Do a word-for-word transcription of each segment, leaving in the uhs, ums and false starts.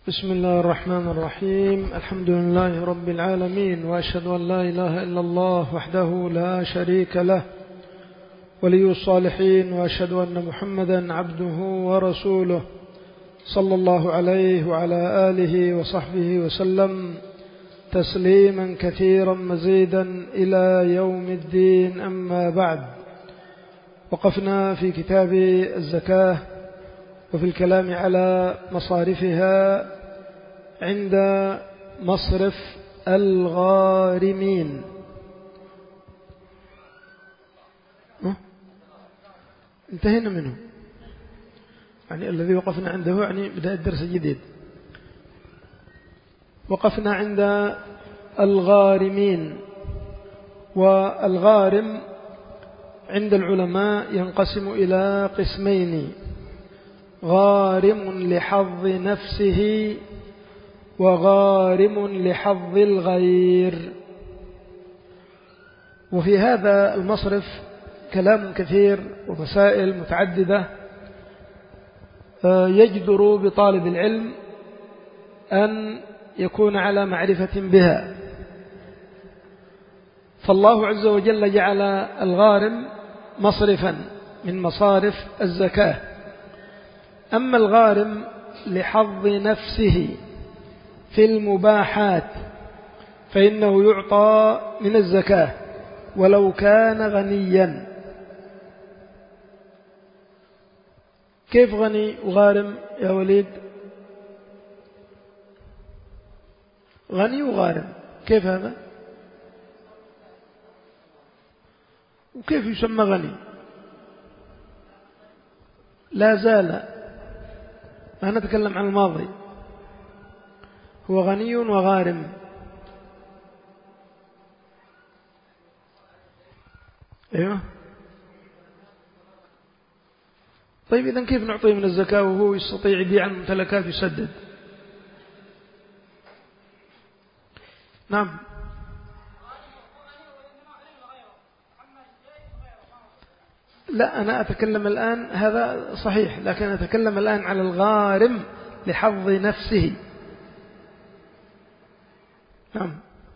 بسم الله الرحمن الرحيم. الحمد لله رب العالمين، وأشهد أن لا إله إلا الله وحده لا شريك له ولي الصالحين، وأشهد أن محمدا عبده ورسوله صلى الله عليه وعلى آله وصحبه وسلم تسليما كثيرا مزيدا إلى يوم الدين. أما بعد، وقفنا في كتاب الزكاة وفي الكلام على مصارفها عند مصرف الغارمين. انتهينا منه، يعني الذي وقفنا عنده يعني بدأ الدرس الجديد. وقفنا عند الغارمين، والغارم عند العلماء ينقسم إلى قسمين: غارم لحظ نفسه وغارم لحظ الغير. وفي هذا المصرف كلام كثير ومسائل متعددة يجدر بطالب العلم أن يكون على معرفة بها. فالله عز وجل جعل الغارم مصرفا من مصارف الزكاة. أما الغارم لحظ نفسه في المباحات فإنه يعطى من الزكاة ولو كان غنيا. كيف غني وغارم يا وليد؟ غني وغارم، كيف هذا؟ وكيف يسمى غني؟ لا زال، ما نتكلم عن الماضي، هو غني وغارم. ايوه، طيب إذن كيف نعطيه من الزكاة وهو يستطيع يبيع الممتلكات ويسدد؟ نعم، لا أنا أتكلم الآن، هذا صحيح، لكن أتكلم الآن على الغارم لحظ نفسه. نعم،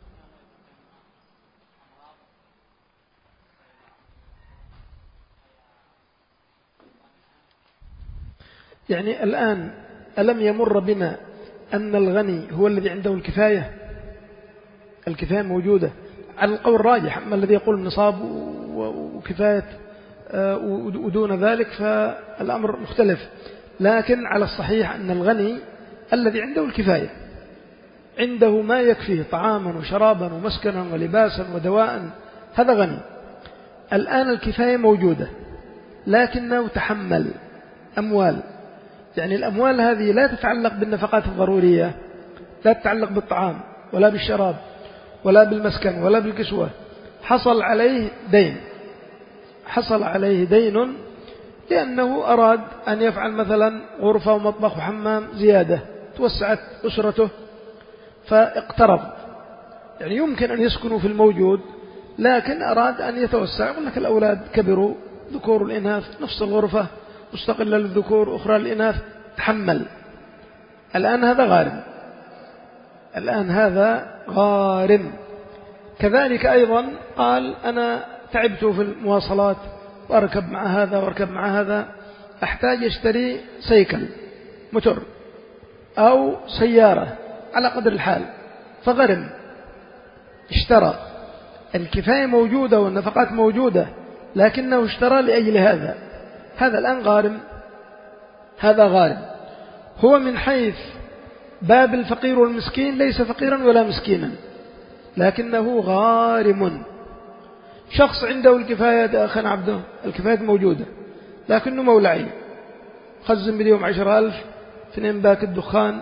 يعني الآن ألم يمر بنا أن الغني هو الذي عنده الكفاية؟ الكفاية موجودة على القول الراجح. أما الذي يقول نصاب وكفاية ودون ذلك فالأمر مختلف، لكن على الصحيح أن الغني الذي عنده الكفاية، عنده ما يكفيه طعاما وشرابا ومسكنا ولباسا ودواء، هذا غني. الآن الكفاية موجودة لكنه تحمل أموال، يعني الأموال هذه لا تتعلق بالنفقات الضرورية، لا تتعلق بالطعام ولا بالشراب ولا بالمسكن ولا بالكسوة. حصل عليه دين، حصل عليه دين لأنه أراد أن يفعل مثلا غرفة ومطبخ وحمام زيادة، توسعت أسرته فاقترض، يعني يمكن أن يسكنوا في الموجود لكن أراد أن يتوسع. يقول لك الأولاد كبروا، ذكور الإناث، نفس الغرفة مستقلة للذكور أخرى للإناث، تحمل. الآن هذا غارم، الآن هذا غارم. كذلك أيضا قال أنا تعبت في المواصلات وأركب مع هذا وأركب مع هذا، أحتاج أشتري سيكل موتور أو سيارة على قدر الحال، فغرم، اشترى. الكفاية موجودة والنفقات موجودة لكنه اشترى لأجل هذا، هذا الآن غارم، هذا غارم. هو من حيث باب الفقير والمسكين ليس فقيرا ولا مسكينا، لكنه غارم. شخص عنده الكفاية يا أخي عبده، الكفاية موجودة لكنه مولعي، خزن باليوم عشر ألف، اثنين باك الدخان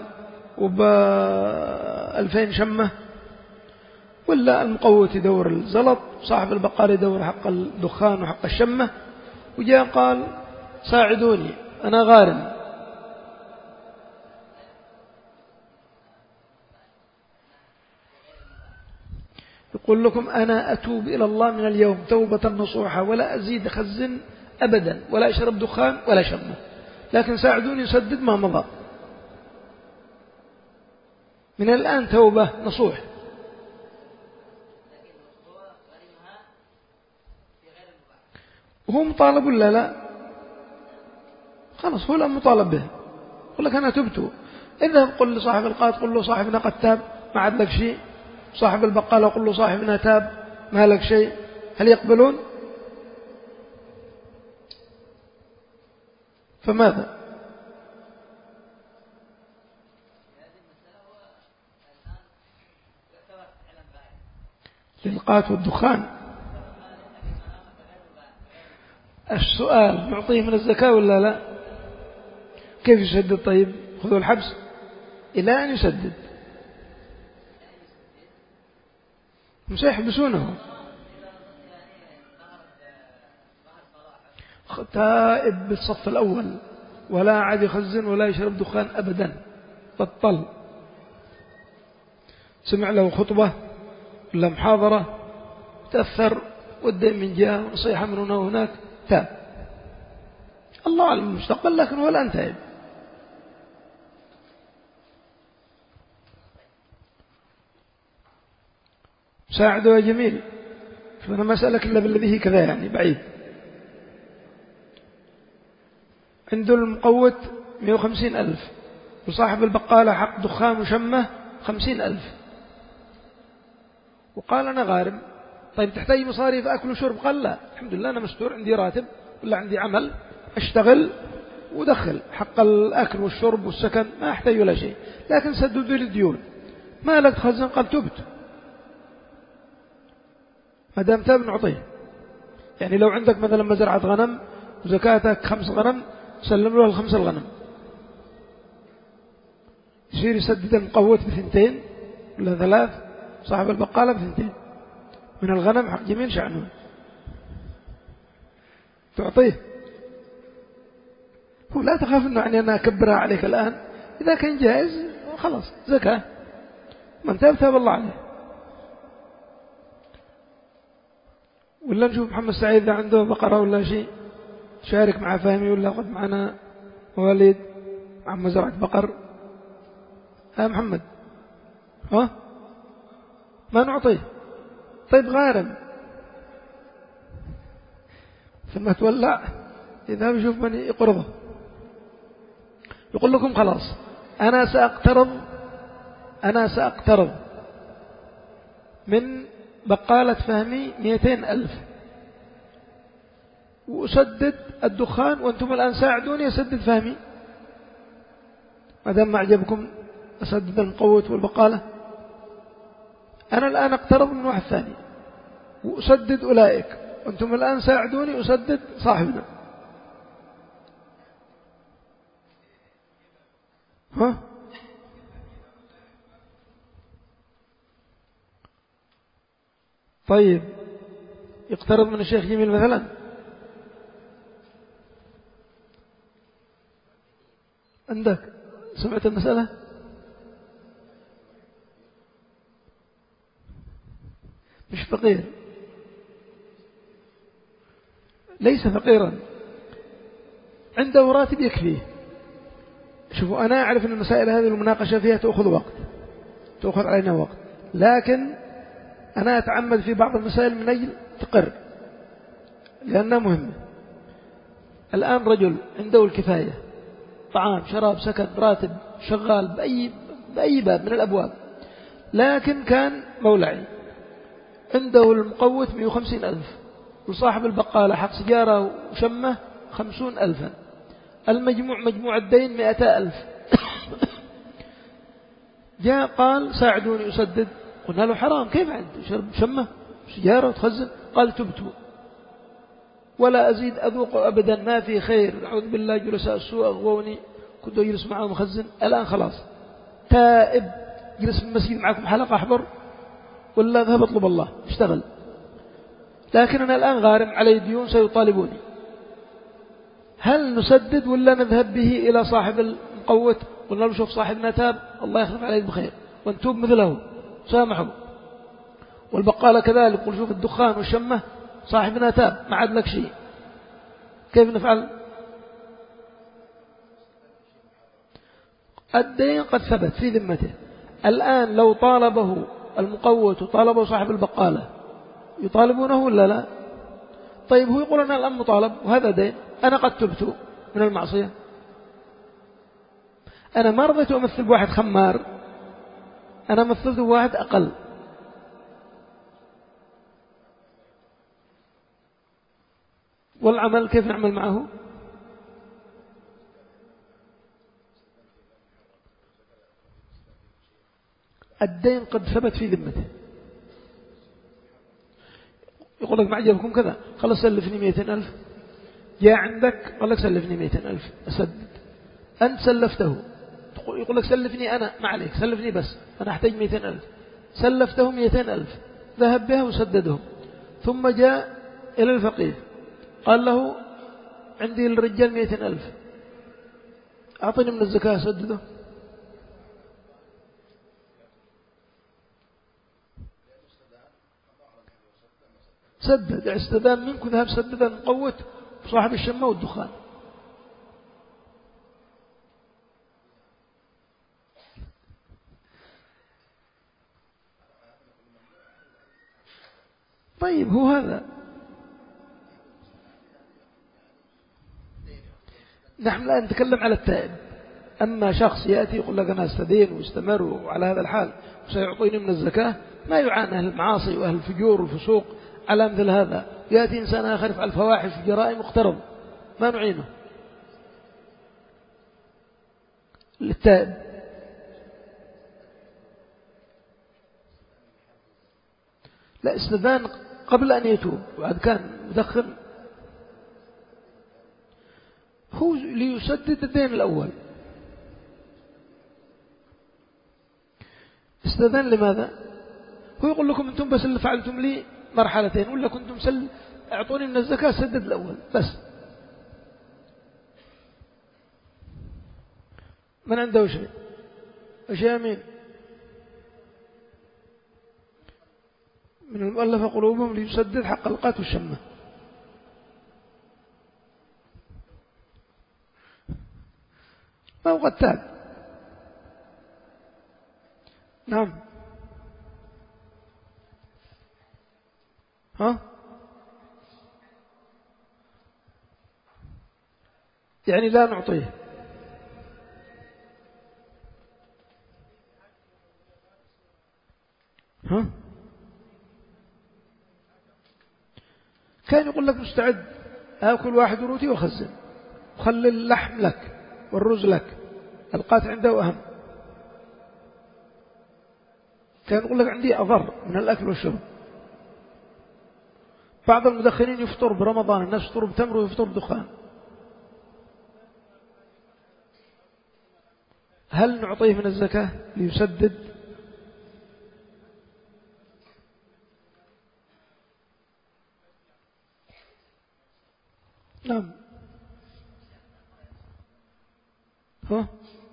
وبألفين شمة، ولا المقوت يدور الزلط، صاحب البقال يدور حق الدخان وحق الشمة، وجاء قال ساعدوني أنا غارم. يقول لكم أنا أتوب إلى الله من اليوم توبة نصوحة، ولا أزيد خزن أبدا، ولا أشرب دخان ولا شمة، لكن ساعدوني يسدد ما مضى. من الآن توبة نصوح. وهو مطالب ولا لا؟ خلاص هو الآن مطالب به. يقول لك أنا تبت، إذا قل لصاحب القات قل له صاحبنا قد تاب ما عاد لك شيء، صاحب البقالة قل له صاحبنا تاب ما لك شيء، هل يقبلون؟ فماذا؟ للقات والدخان السؤال نعطيه من الزكاة ولا لا؟ كيف يسدد؟ طيب خذوا الحبس إلى أن يسدد، مش يحبسونه. تائب بالصف الأول ولا عاد يخزن ولا يشرب دخان أبدا، بطل. سمع له خطبة ولا محاضرة تأثر والدين من جهة ونصيحة من هنا وهناك، تاب. الله أعلم المستقبل، لكن هو الآن تائب. ساعده يا جميل، فأنا ما أسألك إلا بالذي كذا يعني بعيد. عنده المقوت مئة وخمسين ألف وصاحب البقالة حق دخان وشمة خمسين ألف، وقال أنا غارم. طيب تحتاج مصاريف أكل وشرب؟ قال لا الحمد لله أنا مستور، عندي راتب ولا عندي عمل أشتغل ودخل حق الأكل والشرب والسكن، ما أحتاج ولا شيء، لكن سددوا لي الديون. ما لك تخزن؟ قال تبت. ما دام تاب نعطيه. يعني لو عندك مثلا مزرعة غنم وزكاتك خمس غنم، سلم له الخمس الغنم، يصير يسدد المقوت بثنتين ولا ثلاث، صاحب البقالة بثنتين من الغنم حق جميل شعنون، تعطيه. هو لا تخاف أنه يعني أنا أكبرها عليك الآن، إذا كان جائز خلاص زكاة، من تاب تاب الله عليه. ولا نشوف محمد سعيد إذا عنده بقرة ولا شيء شارك مع فهمي، ولا قد معنا مواليد مع مزرعة بقر. ها محمد، ها ما نعطيه. طيب غارم ثم تولع يذهب يشوف من يقرضه، يقول لكم خلاص أنا سأقترض أنا سأقترض من بقالة فهمي مئتين ألف وأسدد الدخان، وأنتم الآن ساعدوني أسدد فهمي. ما دام ما أعجبكم أسدد المقوت والبقالة، أنا الآن أقترض من واحد ثاني وأسدد أولئك، وأنتم الآن ساعدوني أسدد صاحبنا. ها طيب يقترض من الشيخ جميل مثلا، عندك سمعت المسألة؟ مش فقير، ليس فقيرا، عنده راتب يكفيه. شوفوا أنا أعرف أن المسائل هذه المناقشة فيها تأخذ وقت، تأخذ علينا وقت، لكن أنا أتعمد في بعض المسائل من أجل تقر لأنها مهمة. الآن رجل عنده الكفاية، طعام شراب سكن راتب شغال بأي, بأي باب من الأبواب، لكن كان مولعي، عنده المقوت مئة وخمسين ألف وصاحب البقالة حق سجارة وشمة خمسون ألفا، المجموع مجموع الدين مئتا ألف. جاء قال ساعدوني أسدد، قلنا له حرام، كيف عند شرب شمة سجارة وتخزن؟ قال تبت ولا أزيد أذوق أبدا، ما في خير، أعوذ بالله جلساء السوء أغووني، كنت أجلس معهم مخزن، الآن خلاص تائب، جلس في المسجد معكم حلقة أحضر ولا ذهب أطلب الله اشتغل، لكن أنا الآن غارم علي ديون سيطالبوني. هل نسدد ولا نذهب به إلى صاحب المقوت قلنا له شوف صاحبنا تاب الله يخلف عليك بخير وانتوب مثله سامحوا، والبقالة كذلك قل شوف الدخان والشمة صاحبنا تاب ما عاد لك شيء، كيف نفعل؟ الدين قد ثبت في ذمته، الآن لو طالبه المقوت وطالبه صاحب البقالة يطالبونه ولا لا؟ طيب هو يقول أنا الآن مطالب وهذا دين، أنا قد تبت من المعصية، أنا ما رضيت أمثل بواحد خمار، أنا مثلت بواحد أقل. والعمل كيف نعمل معه؟ الدين قد ثبت في ذمته، يقول لك معجبكم كذا، خلص سلفني مئتين ألف، جاء عندك قال لك سلفني مئتين ألف أسدد، أنت سلفته، يقول لك سلفني أنا، ما عليك سلفني بس أنا أحتاج مئتين ألف، سلفته مئتين ألف، ذهب بها وسددهم، ثم جاء إلى الفقيه قال له عندي للرجال مئتين ألف، أعطني من الزكاة سدده. سدد، استدام منك ذهب سددا مقوت صاحب الشمة والدخان. طيب هو هذا، نحن الآن نتكلم على التائب. أما شخص يأتي يقول لك أنا استدين واستمر وعلى هذا الحال وسيعطيني من الزكاة، ما يعاني أهل المعاصي وأهل الفجور والفسوق على مثل هذا. يأتي إنسان آخر يفعل فواحش وجرائم مقترض، ما نعينه. للتائب لا، استدان قبل أن يتوب وعد كان مدخن، هو ليسدد الدين الأول. استدان لماذا؟ هو يقول لكم أنتم بس اللي فعلتم لي مرحلتين، ولا كنتم سل أعطوني من الزكاة سدد الأول بس. من عنده شيء؟ أشياء مين؟ من المؤلفة قلوبهم ليسدد حق القات والشمة. ما هو قد تاب. نعم. ها؟ يعني لا نعطيه. ها؟ كان يقول لك مستعد آكل واحد روتي وخزن وخلي اللحم لك والرز لك، القات عنده أهم. كان يقول لك عندي أضر من الأكل والشرب. بعض المدخنين يفطر برمضان، الناس يفطر بتمر ويفطر بدخان. هل نعطيه من الزكاة ليسدد؟ نعم. ها؟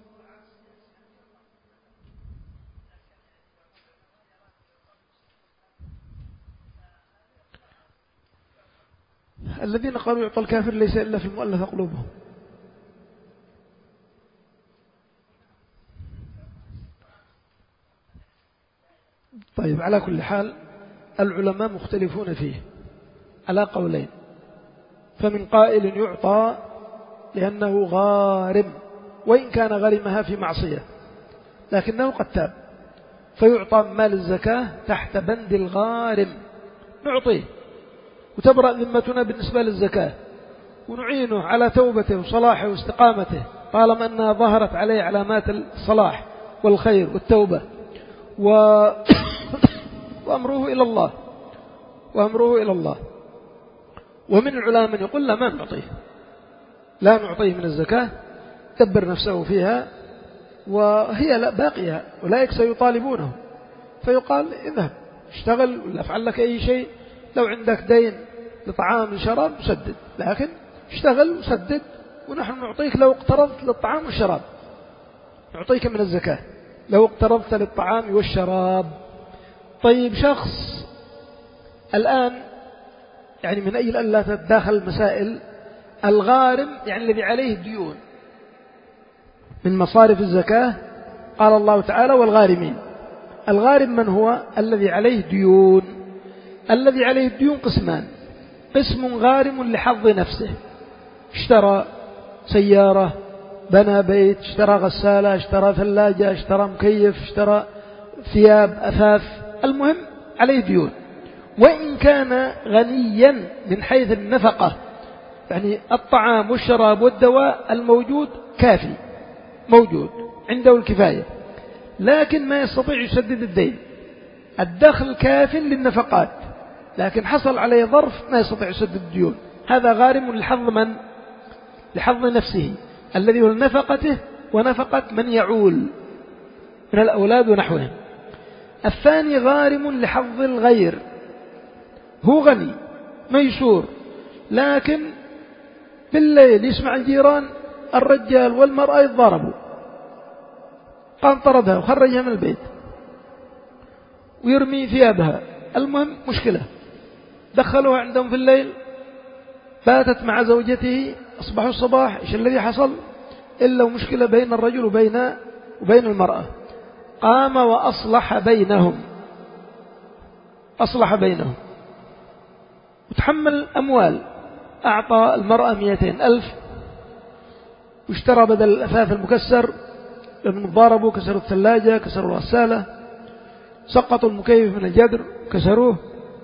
الذين قالوا يعطى الكافر ليس إلا في المؤلفة قلوبهم. طيب على كل حال العلماء مختلفون فيه على قولين. فمن قائل يعطى لأنه غارم وإن كان غرمها في معصية لكنه قد تاب، فيعطى مال الزكاة تحت بند الغارم، نعطيه وتبرأ ذمتنا بالنسبة للزكاة، ونعينه على توبته وصلاحه واستقامته طالما أنها ظهرت عليه علامات الصلاح والخير والتوبة و... وأمره إلى الله وأمره إلى الله. ومن العلماء من يقول لا، ما نعطيه، لا نعطيه من الزكاة، دبر نفسه فيها وهي لا باقية، أولئك سيطالبونه، فيقال اذهب اشتغل ولا افعل لك أي شيء، لو عندك دين لطعام لشراب سدد، لكن اشتغل وسدد ونحن نعطيك لو اقترضت للطعام والشراب، نعطيك من الزكاة لو اقترضت للطعام والشراب. طيب شخص الآن يعني من أجل أن لا تتداخل المسائل، الغارم يعني الذي عليه ديون من مصارف الزكاة قال الله تعالى والغارمين. الغارم من هو؟ الذي عليه ديون. الذي عليه ديون قسمان: قسم غارم لحظ نفسه، اشترى سيارة، بنى بيت، اشترى غسالة، اشترى ثلاجة، اشترى مكيف، اشترى ثياب، أثاث، المهم عليه ديون. وإن كان غنيا من حيث النفقة، يعني الطعام والشراب والدواء الموجود كافي، موجود عنده الكفاية، لكن ما يستطيع يسدد الدين. الدخل كاف للنفقات، لكن حصل عليه ظرف ما يستطيع يسدد الديون. هذا غارم لحظ من؟ لحظ نفسه، الذي هو نفقته ونفقة من يعول من الأولاد ونحوهم. الثاني غارم لحظ الغير، هو غني ميسور، لكن بالليل يسمع الجيران الرجال والمرأة يتضاربوا، قام طردها وخرجها من البيت ويرمي ثيابها، المهم مشكلة. دخلوها عندهم في الليل، باتت مع زوجته، أصبحوا الصباح إيش الذي حصل؟ إلا مشكلة بين الرجل وبين وبين المرأة. قام وأصلح بينهم، أصلح بينهم وتحمل أموال. أعطى المرأة مئتين ألف، واشترى بدل الأثاث المكسر، لأنهم ضاربوا، كسروا الثلاجة، كسروا الغسالة، سقطوا المكيف من الجدر، كسروه.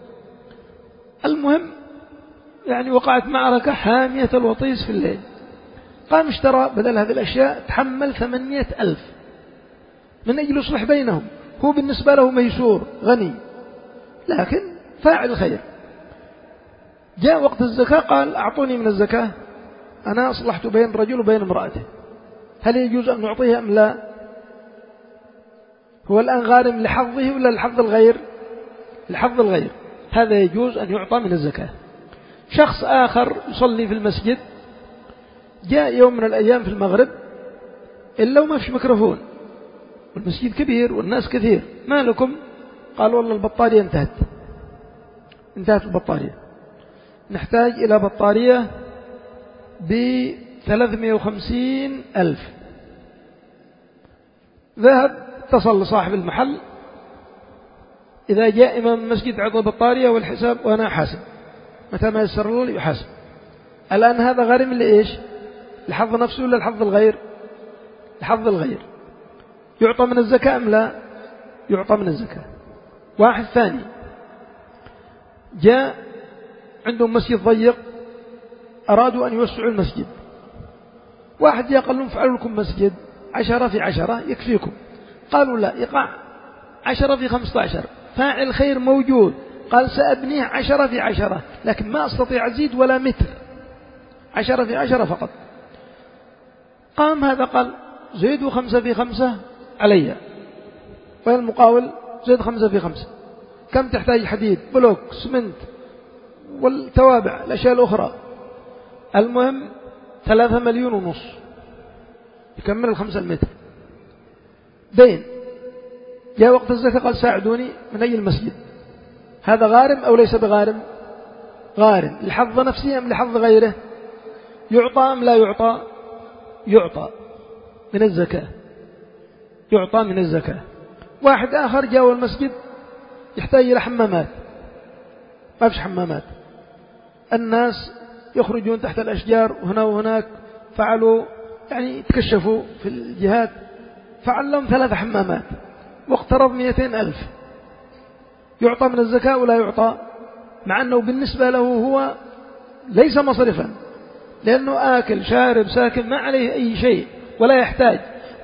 المهم يعني وقعت معركة حامية الوطيس في الليل. قام اشترى بدل هذه الأشياء، تحمل ثمانية ألف من أجل يصلح بينهم. هو بالنسبة له ميسور غني، لكن فاعل خير. جاء وقت الزكاة قال أعطوني من الزكاة، أنا أصلحت بين الرجل وبين امرأته، هل يجوز أن نعطيها أم لا؟ هو الآن غارم لحظه ولا لحظ الغير؟ لحظ الغير، هذا يجوز أن يعطى من الزكاة. شخص آخر يصلي في المسجد، جاء يوم من الأيام في المغرب إلا وما فيش ميكروفون، والمسجد كبير والناس كثير، ما لكم؟ قال والله البطارية انتهت، انتهت البطارية، نحتاج إلى بطارية بثلاثمائة وخمسين ألف. ذهب اتصل لصاحب المحل، إذا جاء إمام المسجد عطى بطارية والحساب وأنا حاسب، متى ما يسر الله يحاسب. الآن هذا غارم لإيش؟ لحظ نفسه ولا لحظ الغير؟ لحظ الغير. يعطى من الزكاة أم لا؟ يعطى من الزكاة. واحد ثاني جاء عندهم مسجد ضيق، أرادوا أن يوسعوا المسجد. واحد جاء قال لهم فعلوا لكم مسجد عشرة في عشرة يكفيكم. قالوا لا، يقع عشرة في خمسة عشر، فاعل خير موجود. قال سأبنيه عشرة في عشرة، لكن ما أستطيع أزيد ولا متر، عشرة في عشرة فقط. قام هذا قال زيدوا خمسة في خمسة علي، والمقاول زيد خمسة في خمسة. كم تحتاج؟ حديد، بلوك، سمنت، والتوابع، الأشياء الأخرى. المهم ثلاثة مليون ونص يكمل الخمسة المتر دين. جاء وقت الزكاة قال ساعدوني من أي المسجد. هذا غارم أو ليس بغارم؟ غارم لحظ نفسه أم لحظ غيره؟ يعطى أم لا يعطى؟ يعطى من الزكاة، يعطى من الزكاة. واحد آخر جاء المسجد يحتاج إلى حمامات، ما فيش حمامات، الناس يخرجون تحت الأشجار وهنا وهناك، فعلوا يعني تكشفوا في الجهات، فعل لهم ثلاث حمامات واقترض مئتين ألف. يعطى من الزكاة ولا يعطى؟ مع أنه بالنسبة له هو ليس مصرفا، لأنه آكل شارب ساكن ما عليه أي شيء ولا يحتاج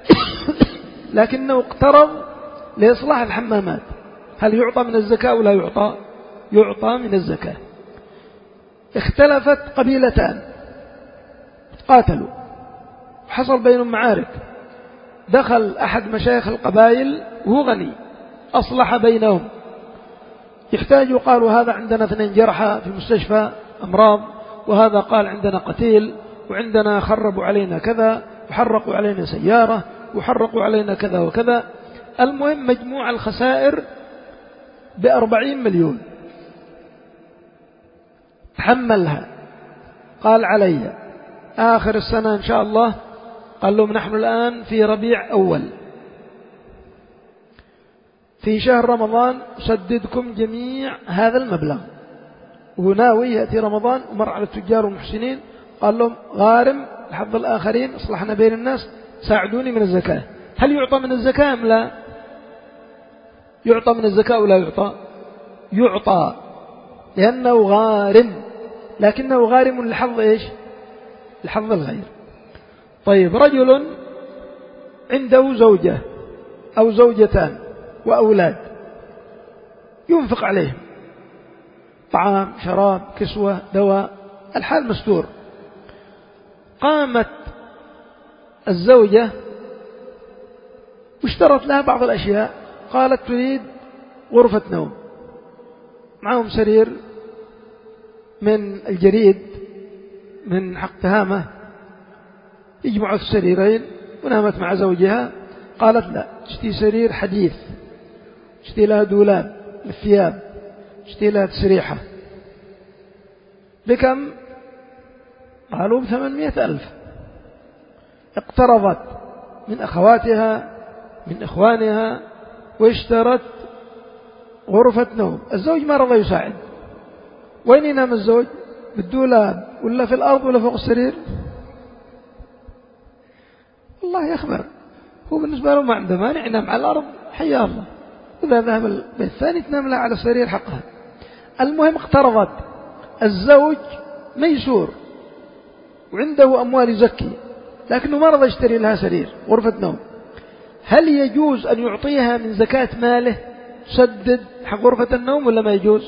لكنه اقترض لإصلاح الحمامات. هل يعطى من الزكاة ولا يعطى؟ يعطى من الزكاة. اختلفت قبيلتان، قاتلوا، حصل بينهم معارك، دخل أحد مشايخ القبائل وهو غني، أصلح بينهم. يحتاجوا، قالوا هذا عندنا اثنين جرحى في مستشفى أمراض، وهذا قال عندنا قتيل، وعندنا خربوا علينا كذا، وحرقوا علينا سيارة، وحرقوا علينا كذا وكذا. المهم مجموع الخسائر بأربعين مليون. تحملها، قال علي آخر السنة إن شاء الله. قال لهم نحن الآن في ربيع أول، في شهر رمضان أسددكم جميع هذا المبلغ، وناوي يأتي رمضان ومر على التجار والمحسنين قال لهم غارم لحظ الآخرين، أصلحنا بين الناس، ساعدوني من الزكاة. هل يعطى من الزكاة أم لا؟ يعطى من الزكاة ولا يعطى؟ يعطى، لأنه غارم، لكنه غارم لحظ إيش؟ لحظ الغير. طيب، رجل عنده زوجة أو زوجتان وأولاد ينفق عليهم طعام شراب كسوة دواء، الحال مستور. قامت الزوجة واشترت لها بعض الأشياء، قالت تريد غرفة نوم، معهم سرير من الجريد من حق تهامة يجمعوا السريرين، ونامت مع زوجها. قالت لا، اشتي سرير حديث، اشتي لها دولاب للثياب، اشتي لها تسريحة. بكم؟ قالوا بثمانمائة ألف. اقترضت من أخواتها من إخوانها واشترت غرفة نوم. الزوج ما رضى يساعد. وين ينام الزوج؟ بالدولاب ولا في الأرض ولا فوق السرير؟ الله يخبر، هو بالنسبة له ما عنده مانع ينام على الأرض، حيا الله. إذا ذهب البيت الثاني تنام لها على السرير حقها. المهم اقترضت. الزوج ميسور وعنده أموال يزكي، لكنه ما رضى يشتري لها سرير غرفة نوم. هل يجوز أن يعطيها من زكاة ماله تسدد حق غرفة النوم ولا ما يجوز؟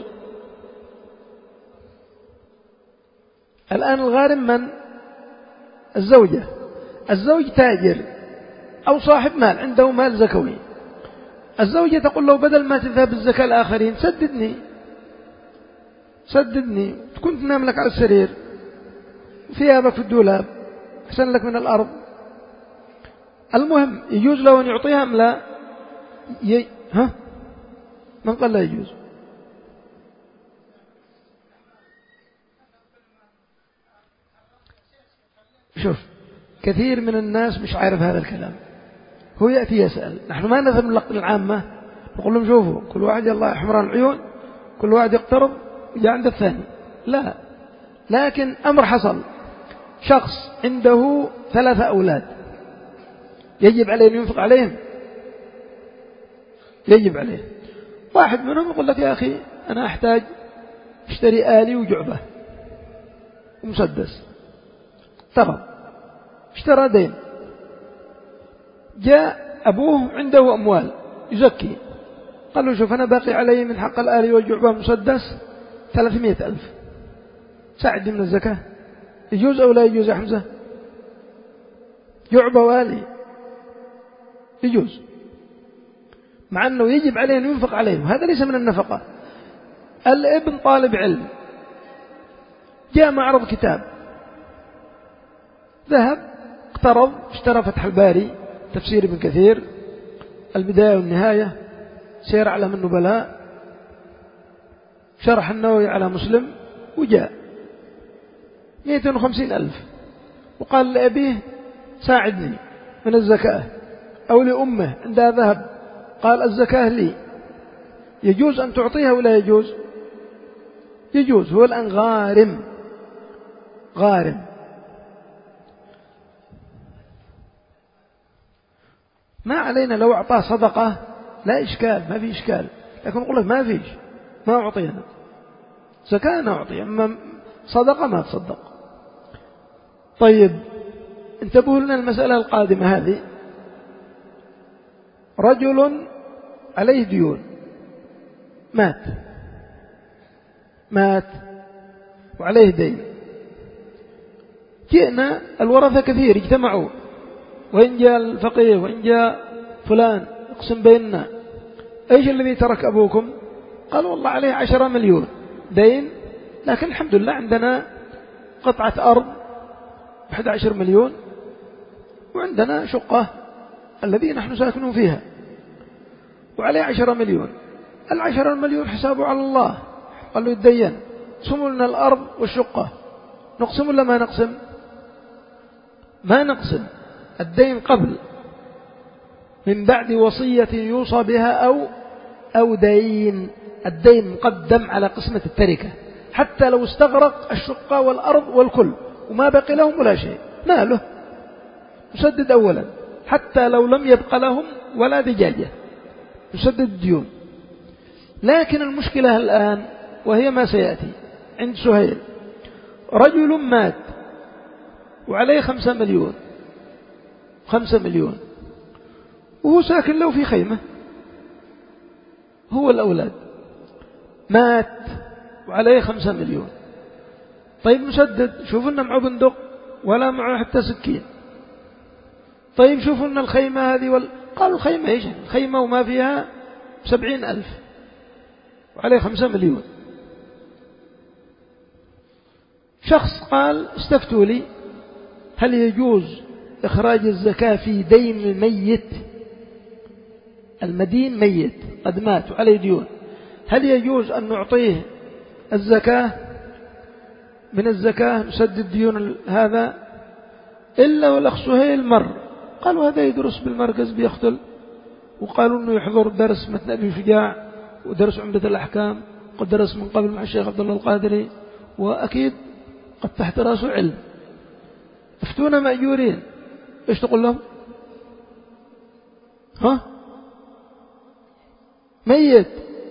الآن الغارم من؟ الزوجة. الزوج تاجر أو صاحب مال، عنده مال زكوي. الزوجة تقول له بدل ما تذهب الزكاة الآخرين سددني سددني تكون تنام لك على السرير، ثيابك في الدولاب، أحسن لك من الأرض. المهم يجوز له أن يعطيها أم لا؟ ي... ها؟ من قال لا يجوز؟ شوف، كثير من الناس مش عارف هذا الكلام. هو يأتي يسأل، نحن ما نذهب نلقن العامة نقول لهم شوفوا كل واحد يلا حمران العيون، كل واحد يقترض يجي عند الثاني، لا. لكن أمر حصل، شخص عنده ثلاثة أولاد، يجب عليه أن ينفق عليهم؟ يجب عليه. واحد منهم يقول لك يا أخي أنا أحتاج اشتري آلي وجعبة ومسدس، طبعا اشترى دين. جاء أبوه عنده أموال يزكي، قال له شوف أنا باقي علي من حق الآلي والجعبة والمسدس ثلاثمائة ألف، ساعدني من الزكاة. يجوز أو لا يجوز يا حمزة؟ جعبة وآلي يجوز، مع أنه يجب عليه أن ينفق عليهم، هذا ليس من النفقة. الابن طالب علم، جاء معرض كتاب، ذهب اقترض، اشترى فتح الباري، تفسير ابن كثير، البداية والنهاية، سير أعلام النبلاء، شرح النووي على مسلم، وجاء مئة وخمسين ألف، وقال لأبيه ساعدني من الزكاة، أو لأمه عندها ذهب، قال الزكاة لي. يجوز أن تعطيها ولا يجوز؟ يجوز. هو الآن غارم غارم ما علينا لو أعطاه صدقة لا إشكال، ما في إشكال، لكن نقول لك ما فيش، ما أعطينا زكاة نعطي، أما صدقة ما تصدق. طيب انتبهوا لنا المسألة القادمة هذه. رجل عليه ديون، مات مات وعليه دين، جئنا الورثة كثير اجتمعوا، وإن جاء الفقيه وإن جاء فلان اقسم بيننا، ايش الذي ترك أبوكم؟ قال والله عليه عشرة مليون دين، لكن الحمد لله عندنا قطعة أرض بأحد عشر مليون، وعندنا شقة الذي نحن ساكنون فيها، وعليه عشرة مليون. العشرة المليون حسابه على الله، قال له يتدين، اقسموا لنا الأرض والشقة، نقسم ولا ما نقسم؟ ما نقسم، الدين قبل، من بعد وصية يوصى بها أو أو دين. الدين مقدم على قسمة التركة، حتى لو استغرق الشقة والأرض والكل وما بقي لهم ولا شيء ماله يسدد أولا، حتى لو لم يبق لهم ولا دجاجة يسدد الديون. لكن المشكلة الآن وهي ما سيأتي عند سهيل، رجل مات وعليه خمسة مليون خمسة مليون وهو ساكن له في خيمة، هو الأولاد، مات وعليه خمسة مليون. طيب مسدد، شوفوا لنا معه بندق ولا معه حتى سكين. طيب شوفوا لنا الخيمة هذه وال... قالوا الخيمة إيش؟ الخيمة وما فيها سبعين ألف وعليه خمسة مليون. شخص قال استفتوا لي هل يجوز إخراج الزكاة في دين الميت؟ المدين ميت قد مات وعليه ديون، هل يجوز أن نعطيه الزكاة من الزكاة نسدد ديون هذا؟ إلا والأخ سهيل مر، قالوا هذا يدرس بالمركز بيختل، وقالوا أنه يحضر درس متن أبي شجاع ودرس عمدة الأحكام، قد درس من قبل مع الشيخ عبد الله القادري، وأكيد قد تحت راسه علم. افتونا مأجورين، إيش تقول لهم؟ ها؟ ميت.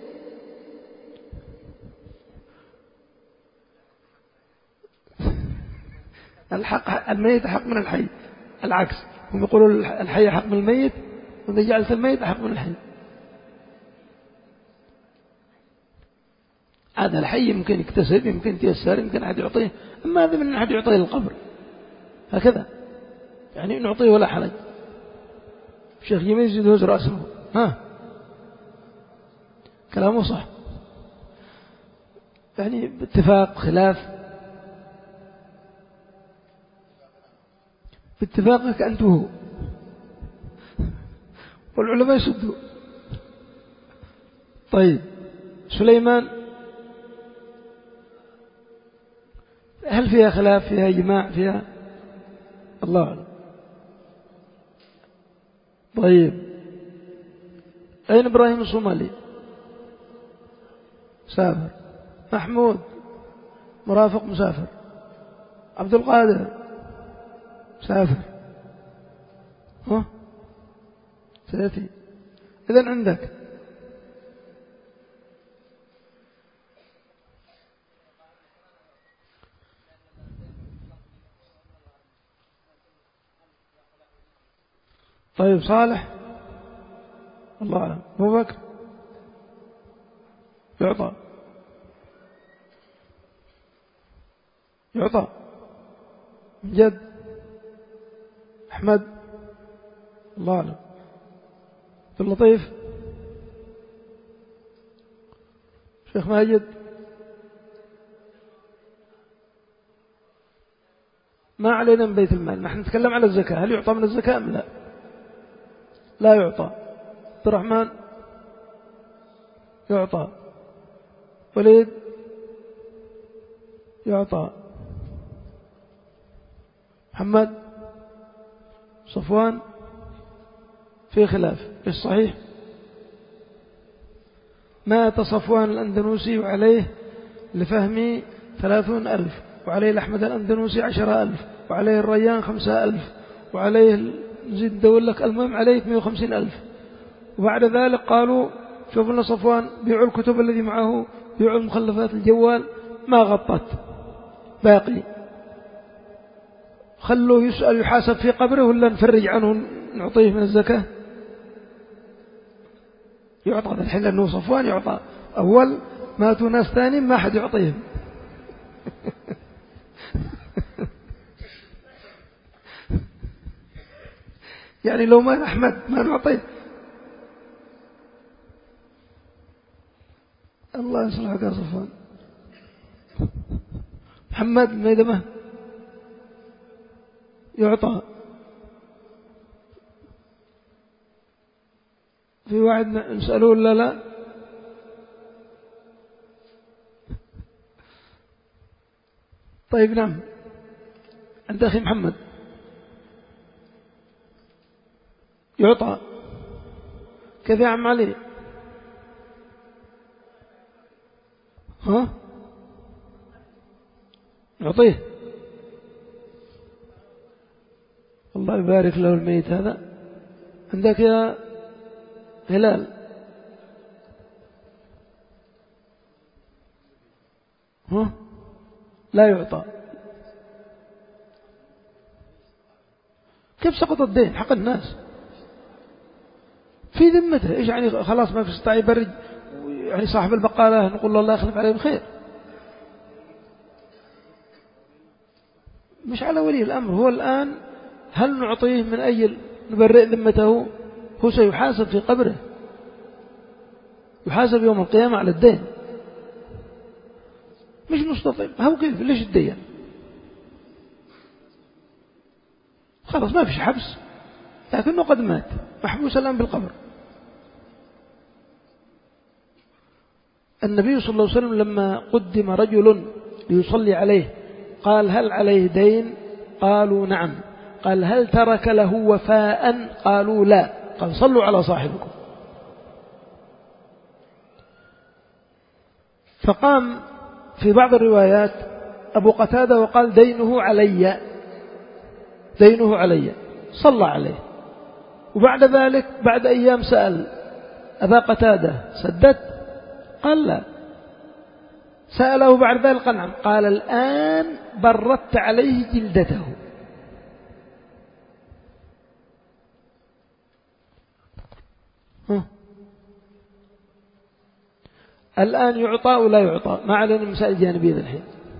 الحق الميت حق من الحي، العكس، هم يقولوا الحي حق من الميت، وإذا جعلت الميت حق من الحي. هذا الحي يمكن يكتسب، يمكن يتيسر، يمكن أحد يعطيه، أما هذا من أحد يعطيه للقبر هكذا، يعني نعطيه ولا حرج. الشيخ يميز يدهز رأسه، ها كلامه صح، يعني باتفاق خلاف، باتفاقك أنت هو، والعلماء يسدوا. طيب سليمان هل فيها خلاف، فيها إجماع، فيها الله أعلم. طيب أين إبراهيم الصومالي؟ سافر. محمود مرافق مسافر. عبد القادر سافر، ها سيأتي. إذن عندك طيب صالح الله أعلم. أبو بكر يعطى يعطى جد. أحمد الله أعلم. عبد اللطيف شيخ ماجد ما علينا من بيت المال، نحن نتكلم على الزكاة، هل يعطى من الزكاة أم لا؟ لا يعطى. عبد الرحمن يعطى. وليد يعطى. محمد صفوان في خلاف، إيش صحيح؟ مات صفوان الأندنوسي وعليه لفهمي ثلاثون ألف، وعليه الأحمد الأندنوسي عشرة ألف، وعليه الريان خمسة ألف، وعليه نزيد ندور لك، المهم عليه مئة وخمسين ألف. وبعد ذلك قالوا شوف لنا صفوان بيعوا الكتب الذي معه، بيعوا المخلفات الجوال ما غطت باقي، خلوه يسأل يحاسب في قبره ولا نفرج عنه نعطيه من الزكاة؟ يعطى الحين لأنه صفوان يعطى، أول ماتوا ناس ثاني ما حد يعطيهم. يعني لو ما أحمد ما نعطيه. الله يصلحك يا صفوان. محمد الميدمة يعطى. في واحد نسأله ولا لا؟ طيب نعم. عند أخي محمد يعطى. كيف يا عم علي؟ ها نعطيه. الله يبارك له الميت هذا. عندك يا هلال؟ ها لا يعطى. كيف سقط الدين حق الناس في ذمته؟ إيش يعني خلاص ما في استطاع يبرج، يعني صاحب البقالة نقول له الله يخلف عليه بخير. مش على ولي الأمر. هو الآن هل نعطيه من أجل نبرئ ذمته؟ هو سيحاسب في قبره، يحاسب يوم القيامة على الدين. مش مستطيع. هو كيف ليش الدين؟ خلاص ما فيش حبس، لكنه قد مات محبوس الآن بالقبر. النبي صلى الله عليه وسلم لما قدم رجل ليصلي عليه قال هل عليه دين؟ قالوا نعم. قال هل ترك له وفاء؟ قالوا لا. قال صلوا على صاحبكم. فقام في بعض الروايات أبو قتادة وقال دينه علي، دينه علي، صلى عليه. وبعد ذلك بعد أيام سأل أبا قتادة سددت؟ قال لا. سأله بعد ذلك قال نعم. قال الآن بردت عليه جلدته. ها. الآن يعطى ولا يعطى؟ ما علينا مسائل جانبية الحين.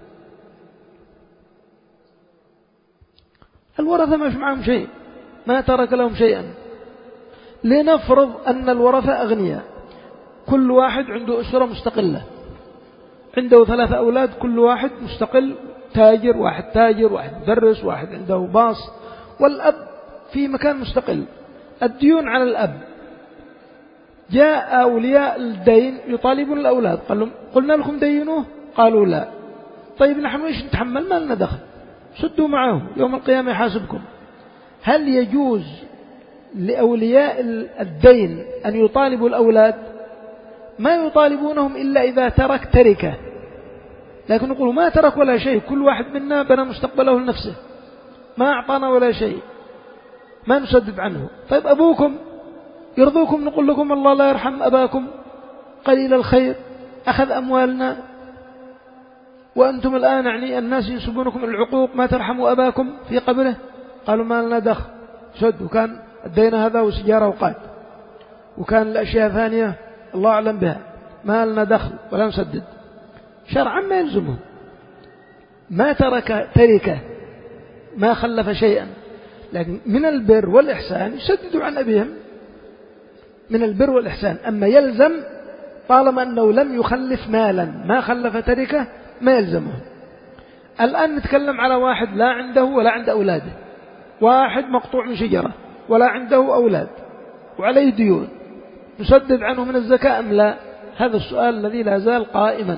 الورثة ما في معهم شيء، ما ترك لهم شيئا. لنفرض أن الورثة أغنياء، كل واحد عنده أسرة مستقلة، عنده ثلاثة أولاد كل واحد مستقل، تاجر، واحد تاجر، واحد مدرس، واحد عنده باص، والأب في مكان مستقل. الديون على الأب. جاء أولياء الدين يطالبون الأولاد، قال لهم قلنا لكم دينوه؟ قالوا لا. طيب نحن إيش نتحمل؟ ما لنا دخل، سدوا معه يوم القيامة يحاسبكم. هل يجوز لأولياء الدين أن يطالبوا الأولاد؟ ما يطالبونهم إلا إذا ترك تركه، لكن يقولوا ما ترك ولا شيء، كل واحد منا بنى مستقبله لنفسه، ما أعطانا ولا شيء، ما نسدد عنه. طيب أبوكم يرضوكم نقول لكم الله لا يرحم أباكم قليل الخير، أخذ أموالنا، وأنتم الآن يعني الناس ينسبونكم العقوق، ما ترحموا أباكم في قبره؟ قالوا ما لنا دخل، سد. وكان الدين هذا وسجارة وقات، وكان الأشياء ثانية الله أعلم بها، ما لنا دخل ولا نسدد. شرعا ما يلزمهم، ما ترك تركه، ما خلف شيئا، لكن من البر والإحسان يسددوا عن أبيهم، من البر والإحسان. أما يلزم طالما أنه لم يخلف مالا، ما خلف تركه، ما يلزمه. الآن نتكلم على واحد لا عنده ولا عند أولاده، واحد مقطوع من شجرة ولا عنده أولاد وعليه ديون، نسدد عنه من الزكاة أم لا؟ هذا السؤال الذي لا زال قائما.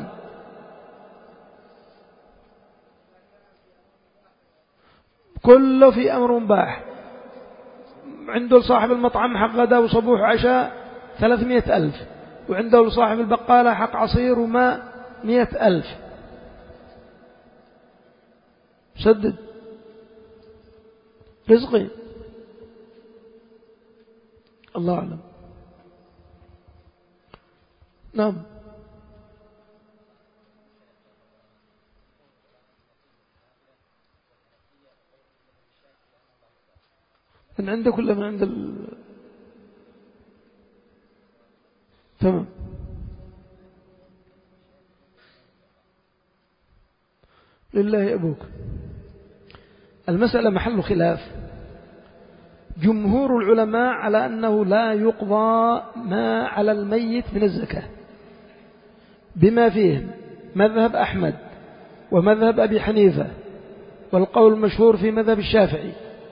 كله في أمر مباح. عنده لصاحب المطعم حق غدا وصبوح وعشاء ثلاثمائة ألف، وعنده لصاحب البقالة حق عصير وماء مئة ألف، سدد رزقي. الله أعلم. نعم. من عندك ولا من عند ال... تمام. لله أبوك. المسألة محل خلاف. جمهور العلماء على أنه لا يقضى ما على الميت من الزكاة، بما فيهم مذهب أحمد ومذهب أبي حنيفة والقول المشهور في مذهب الشافعي،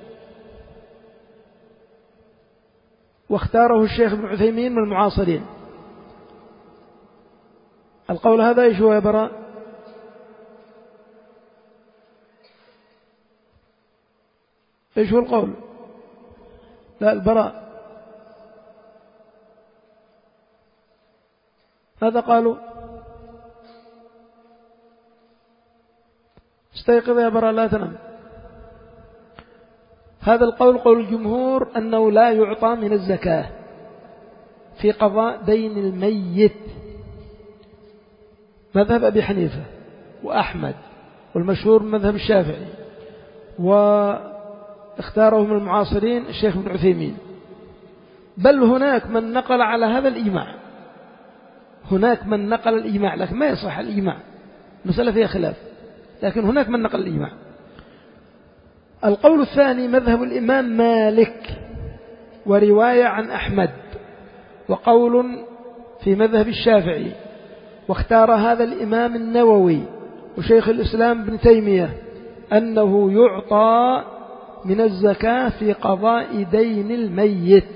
واختاره الشيخ ابن عثيمين من المعاصرين. القول هذا ايش هو يا براء؟ ايش هو القول؟ لا البراء هذا قالوا استيقظ يا برا لا تنم. هذا القول قول الجمهور أنه لا يعطى من الزكاة في قضاء دين الميت، مذهب أبي حنيفة وأحمد والمشهور مذهب الشافعي، واختاره من المعاصرين الشيخ ابن عثيمين. بل هناك من نقل على هذا الإجماع، هناك من نقل الإجماع، لكن ما يصح الإجماع، مسألة فيها خلاف، لكن هناك من نقل الإجماع. القول الثاني مذهب الإمام مالك ورواية عن أحمد، وقول في مذهب الشافعي، واختار هذا الإمام النووي وشيخ الإسلام ابن تيمية أنه يعطى من الزكاة في قضاء دين الميت،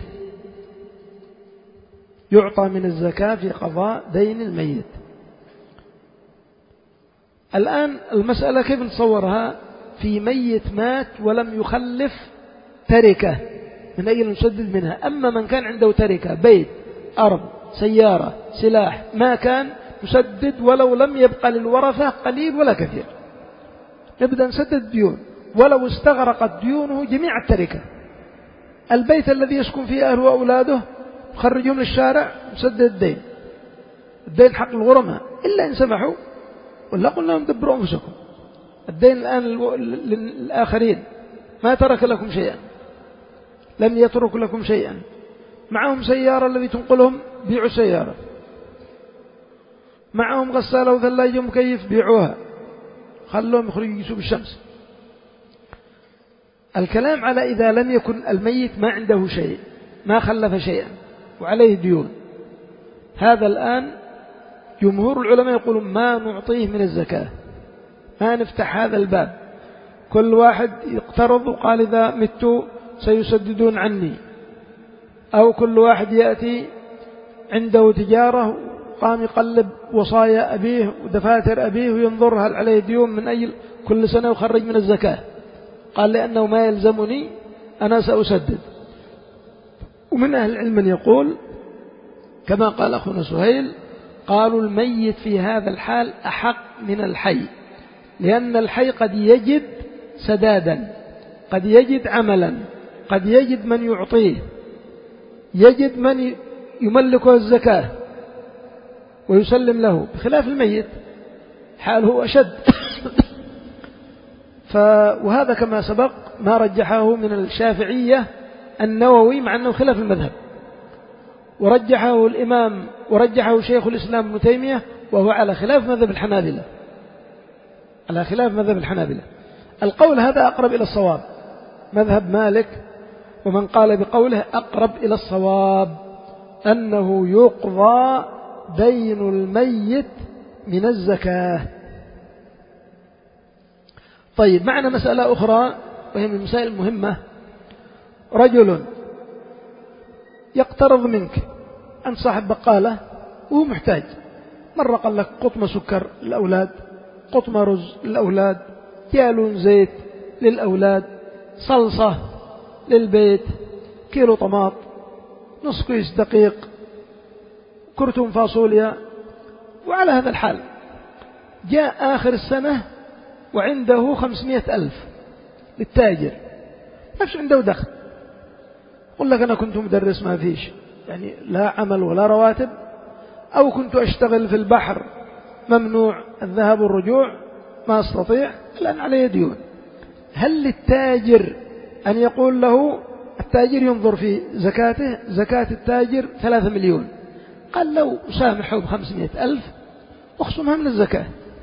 يعطى من الزكاة في قضاء دين الميت. الآن المسألة كيف نصورها؟ في ميت مات ولم يخلف تركة من أجل نسدد منها. أما من كان عنده تركة، بيت، أرض، سيارة، سلاح، ما كان نسدد ولو لم يبقى للورثة قليل ولا كثير، نبدأ نسدد ديون ولو استغرقت ديونه جميع التركة. البيت الذي يسكن فيه أهله وأولاده نخرجهم للشارع نسدد الدين، الدين حق الغرماء إلا إن سمحوا، ولا قلنا لهم دبروا أنفسكم. الدين الآن للآخرين ما ترك لكم شيئا، لم يترك لكم شيئا. معهم سيارة الذي تنقلهم بيعوا سيارة، معهم غسالة وثلاجة مكيف بيعوها، خلوهم يخرجوا يسوا بالشمس. الكلام على إذا لم يكن الميت ما عنده شيء، ما خلف شيئا وعليه ديون، هذا الآن جمهور العلماء يقولون ما نعطيه من الزكاة، ما نفتح هذا الباب. كل واحد يقترض وقال إذا مت سيسددون عني، أو كل واحد يأتي عنده تجارة وقام يقلب وصايا أبيه ودفاتر أبيه وينظر هل عليه ديون من أجل كل سنة وخرج من الزكاة، قال لأنه ما يلزمني أنا سأسدد. ومن أهل العلم من يقول كما قال أخونا سهيل، قالوا الميت في هذا الحال أحق من الحي، لأن الحي قد يجد سدادا، قد يجد عملا، قد يجد من يعطيه، يجد من يملكه الزكاة ويسلم له، بخلاف الميت حاله أشد. ف... وهذا كما سبق ما رجحه من الشافعية النووي، مع أنه خلاف المذهب، ورجحه الإمام ورجحه شيخ الإسلام ابن تيمية، وهو على خلاف مذهب الحنابلة، على خلاف مذهب الحنابلة. القول هذا أقرب إلى الصواب، مذهب مالك ومن قال بقوله أقرب إلى الصواب، أنه يقضى دين الميت من الزكاة. طيب، معنا مسألة أخرى وهي من المسائل المهمة. رجل يقترض منك، أنت صاحب بقالة وهو محتاج، مرة قال لك قطمة سكر للأولاد، قطمة رز للأولاد، كيلو زيت للأولاد، صلصة للبيت، كيلو طماط، نص كيس دقيق، كرتون فاصوليا. وعلى هذا الحال جاء آخر السنة وعنده خمسمائة ألف للتاجر، ما فيش عنده دخل، قل لك أنا كنت مدرس ما فيش يعني لا عمل ولا رواتب، أو كنت أشتغل في البحر ممنوع الذهاب والرجوع ما أستطيع، الآن علي ديون. هل للتاجر أن يقول له، التاجر ينظر في زكاته، زكاة التاجر ثلاثة مليون، قال لو سامحه بخمسمائة ألف واخصمها من الزكاة.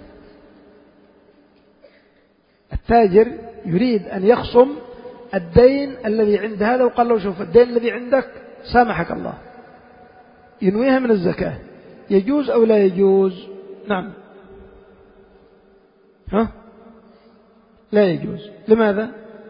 التاجر يريد أن يخصم الدين الذي عند هذا، وقال له شوف الدين الذي عندك سامحك الله، ينويها من الزكاة. يجوز أو لا يجوز؟ نعم. ها؟ لا يجوز. لماذا؟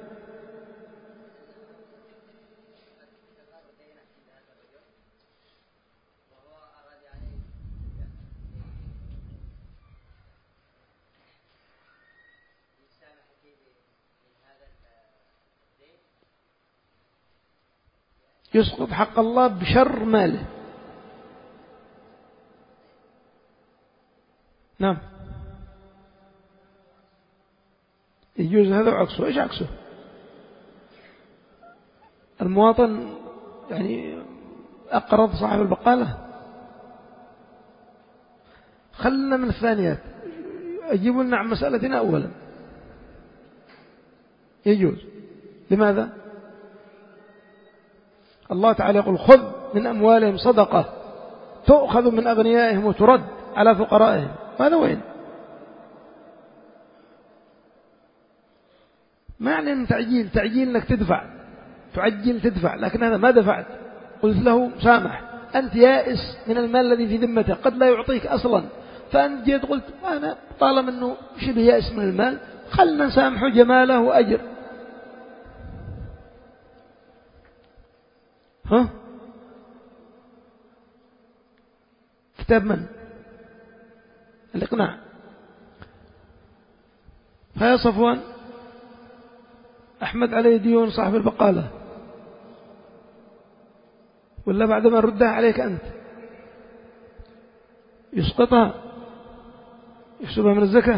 يسقط حق الله بشر ماله. نعم. يجوز هذا وعكسه. إيش عكسه؟ المواطن يعني أقرض صاحب البقالة. خلنا من الثانيات، أجيبوا لنا عن مسألتنا أولا. يجوز. لماذا؟ الله تعالى يقول خذ من أموالهم صدقة تؤخذ من أغنيائهم وترد على فقرائهم. هذا وين؟ معنى أن تعجيل تعجيل أنك تدفع، تعجل تدفع، لكن هذا ما دفعت. قلت له سامح، أنت يائس من المال الذي في ذمته، قد لا يعطيك أصلا، فأنت جيت قلت أنا طالما أنه شبه يائس من المال خلنا نسامحه جماله وأجر. ها؟ كتاب من؟ الإقناع. فيا صفوان، أحمد عليه ديون صاحب البقالة، ولا بعدما ردها عليك أنت يسقطها يحسبها من الزكاة؟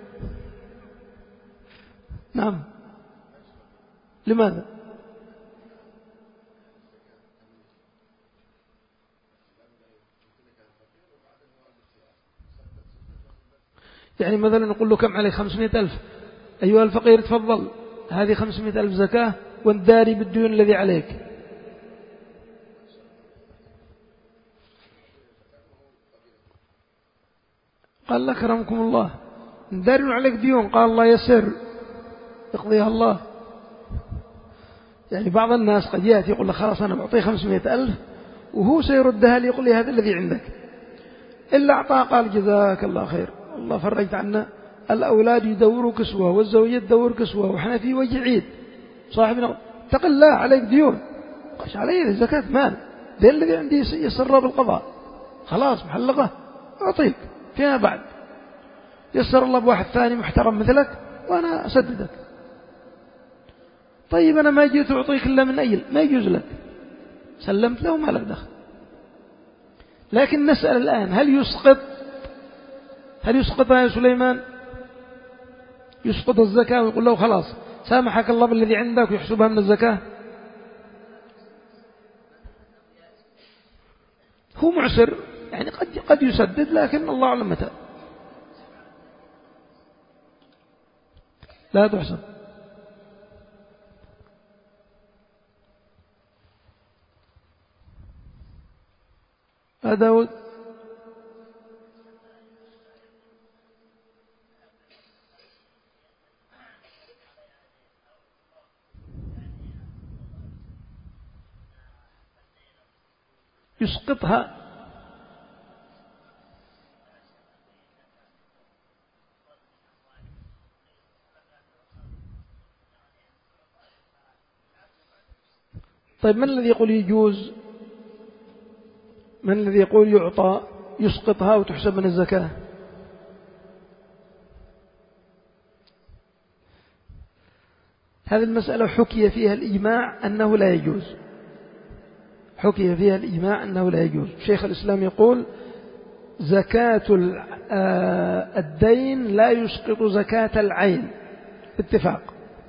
نعم. لماذا؟ يعني مثلا نقول له كم عليه؟ خمسمائة ألف. أيها الفقير تفضل، هذه خمسمائة ألف زكاة وانداري بالديون الذي عليك. قال لك رحمكم الله انداري عليك ديون، قال الله يسر يقضيها الله. يعني بعض الناس قد يأتي يقول لك خلاص أنا بعطيه خمسمائة ألف وهو سيردها لي، يقول لي هذا الذي عندك. إلا أعطاه قال جزاك الله خير، الله فرجت عنا، الأولاد يدوروا كسوة والزوجة تدور كسوة وحنا في وجه عيد، صاحبنا اتق الله عليك ديون. قاش علي زكاة مال، ده الذي عندي يسر بالقضاء، خلاص محلقة أعطيك فيما بعد، يسر الله بواحد ثاني محترم مثلك وأنا أسددك. طيب أنا ما جيت أعطيك إلا من أجل، ما يجوز لك، سلمت له ما لك دخل. لكن نسأل الآن، هل يسقط هل يسقطها يا سليمان؟ يسقط الزكاة ويقول له خلاص سامحك الله بالذي عندك ويحسبها من الزكاة؟ هو معسر، يعني قد قد يسدد، لكن الله أعلم متى. لا تحسب. داود يسقطها. طيب من الذي يقول يجوز؟ من الذي يقول يعطى يسقطها وتحسب من الزكاة؟ هذه المسألة حكي فيها الإجماع أنه لا يجوز، حكي فيها الإجماع أنه لا يجوز. شيخ الإسلام يقول زكاة الدين لا يسقط زكاة العين، اتفاق.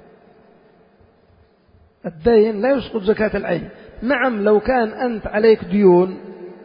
الدين لا يسقط زكاة العين. نعم لو كان أنت عليك ديون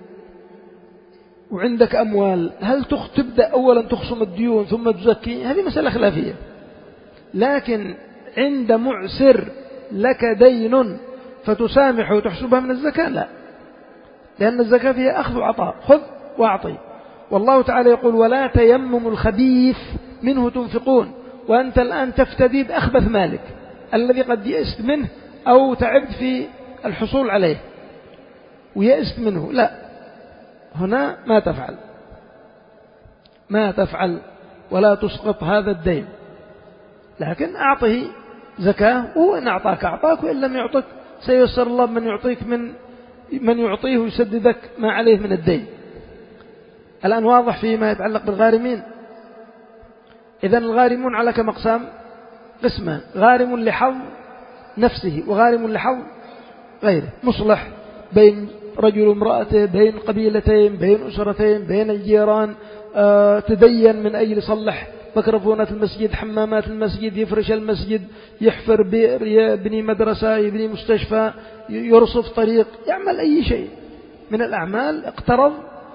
وعندك أموال، هل تبدأ أولا تخصم الديون ثم تزكي؟ هذه مسألة خلافية. لكن عند معسر لك دين فتسامح وتحسبها من الزكاة؟ لا، لأن الزكاة فيها أخذ وعطاء، خذ وأعطي. والله تعالى يقول ولا تيمموا الخبيث منه تنفقون، وأنت الآن تفتدي بأخبث مالك الذي قد يئست منه أو تعبت في الحصول عليه ويئست منه. لا، هنا ما تفعل ما تفعل ولا تسقط هذا الدين، لكن أعطه زكاة، وإن أعطاك أعطاك، وإن لم يعطك سيسر الله من يعطيك من من يعطيه ويسددك ما عليه من الدين. الآن واضح فيما يتعلق بالغارمين. إذن الغارمون على كم أقسام؟ قسمان: غارم لحظ نفسه وغارم لحظ غيره، مصلح بين رجل وامرأته، بين قبيلتين، بين أسرتين، بين الجيران، آه تدين من أجل صلح ميكروفونات المسجد، حمامات المسجد، يفرش المسجد، يحفر بئر، يبني مدرسة، يبني مستشفى، يرصف طريق، يعمل أي شيء من الأعمال، اقترض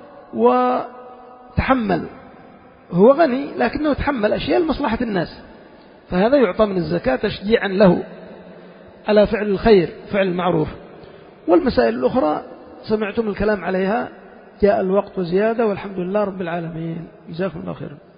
وتحمل. هو غني لكنه تحمل أشياء لمصلحة الناس، فهذا يعطى من الزكاة تشجيعا له على فعل الخير، فعل المعروف. والمسائل الأخرى سمعتم الكلام عليها، جاء الوقت وزيادة، والحمد لله رب العالمين. جزاكم الله خيرا.